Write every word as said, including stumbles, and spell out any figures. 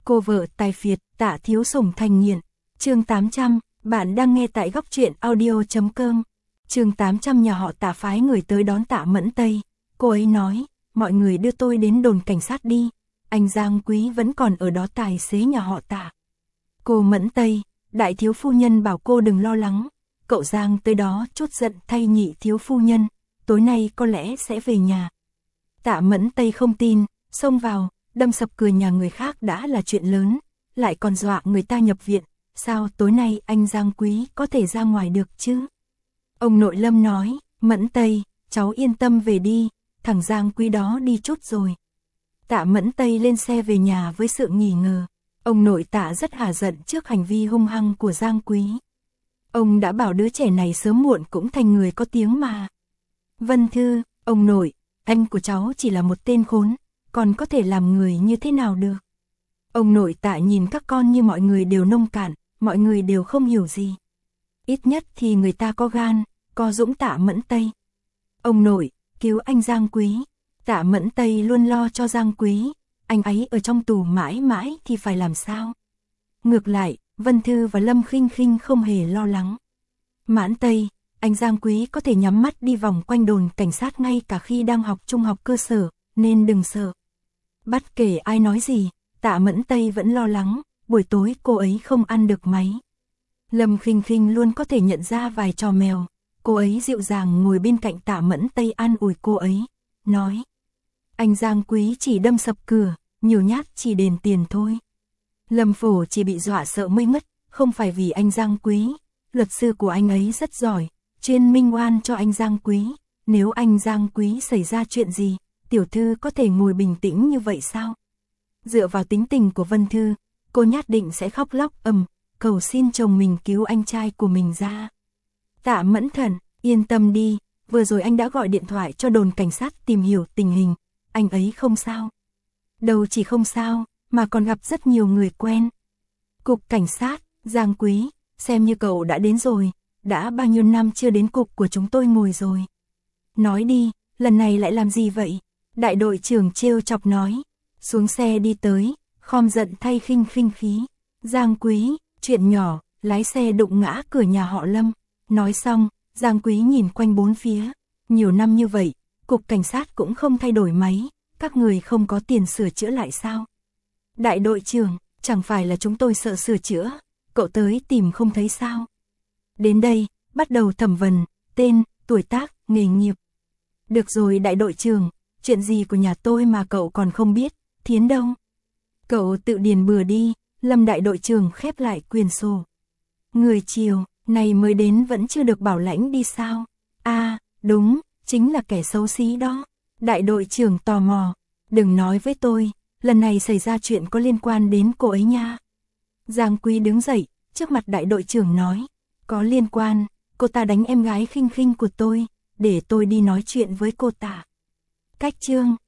Cô vợ tài phiệt, Tạ Thiếu Sủng thành nghiện. Chương tám trăm, bạn đang nghe tại góc truyện audio chấm com. Chương tám trăm nhà họ Tạ phái người tới đón Tạ Mẫn Tây. Cô ấy nói, mọi người đưa tôi đến đồn cảnh sát đi. Anh Giang Quý vẫn còn ở đó, tài xế nhà họ Tạ. Cô Mẫn Tây, đại thiếu phu nhân bảo cô đừng lo lắng. Cậu Giang tới đó chút giận thay nhị thiếu phu nhân, tối nay có lẽ sẽ về nhà. Tạ Mẫn Tây không tin, xông vào, đâm sập cửa nhà người khác đã là chuyện lớn, lại còn dọa người ta nhập viện, sao tối nay anh Giang Quý có thể ra ngoài được chứ? Ông nội Lâm nói, Mẫn Tây, cháu yên tâm về đi, thằng Giang Quý đó đi chút rồi. Tạ Mẫn Tây lên xe về nhà với sự nghi ngờ, ông nội Tạ rất hả giận trước hành vi hung hăng của Giang Quý. Ông đã bảo đứa trẻ này sớm muộn cũng thành người có tiếng mà. Vân Thư, ông nội, anh của cháu chỉ là một tên khốn, còn có thể làm người như thế nào được? Ông nội Tạ nhìn các con như mọi người đều nông cạn, mọi người đều không hiểu gì. Ít nhất thì người ta có gan, có dũng. Tạ Mẫn Tây. Ông nội, cứu anh Giang Quý. Tạ Mẫn Tây luôn lo cho Giang Quý, anh ấy ở trong tù mãi mãi thì phải làm sao? Ngược lại, Vân Thư và Lâm Khinh Khinh không hề lo lắng. Mãn Tây, anh Giang Quý có thể nhắm mắt đi vòng quanh đồn cảnh sát ngay cả khi đang học trung học cơ sở, nên đừng sợ. Bất kể ai nói gì, Tạ Mẫn Tây vẫn lo lắng, buổi tối cô ấy không ăn được máy. Lâm Khinh Khinh luôn có thể nhận ra vài trò mèo, cô ấy dịu dàng ngồi bên cạnh Tạ Mẫn Tây an ủi cô ấy, nói: anh Giang Quý chỉ đâm sập cửa, nhiều nhát chỉ đền tiền thôi. Lâm Phổ chỉ bị dọa sợ mới mất, không phải vì anh Giang Quý, luật sư của anh ấy rất giỏi, chuyên minh oan cho anh Giang Quý, nếu anh Giang Quý xảy ra chuyện gì, tiểu thư có thể ngồi bình tĩnh như vậy sao? Dựa vào tính tình của Vân Thư, cô nhất định sẽ khóc lóc ầm, cầu xin chồng mình cứu anh trai của mình ra. Tạ Mẫn Thần, yên tâm đi, vừa rồi anh đã gọi điện thoại cho đồn cảnh sát tìm hiểu tình hình, anh ấy không sao. Đâu chỉ không sao, mà còn gặp rất nhiều người quen. Cục cảnh sát, Giang Quý, xem như cậu đã đến rồi, đã bao nhiêu năm chưa đến cục của chúng tôi ngồi rồi. Nói đi, lần này lại làm gì vậy? Đại đội trưởng trêu chọc nói, xuống xe đi tới, khom giận thay Khinh Khinh khí. Giang Quý, chuyện nhỏ, lái xe đụng ngã cửa nhà họ Lâm. Nói xong, Giang Quý nhìn quanh bốn phía, nhiều năm như vậy, cục cảnh sát cũng không thay đổi máy, các người không có tiền sửa chữa lại sao? Đại đội trưởng, chẳng phải là chúng tôi sợ sửa chữa, cậu tới tìm không thấy sao? Đến đây, bắt đầu thẩm vấn, tên, tuổi tác, nghề nghiệp. Được rồi đại đội trưởng, chuyện gì của nhà tôi mà cậu còn không biết, Thiến đâu? Cậu tự điền bừa đi. Lâm đại đội trưởng khép lại quyển sổ. Người chiều, này mới đến vẫn chưa được bảo lãnh đi sao? À, đúng, chính là kẻ xấu xí đó. Đại đội trưởng tò mò, đừng nói với tôi, lần này xảy ra chuyện có liên quan đến cô ấy nha. Giang Quý đứng dậy, trước mặt đại đội trưởng nói, có liên quan, cô ta đánh em gái Khinh Khinh của tôi, để tôi đi nói chuyện với cô ta. Cách chương,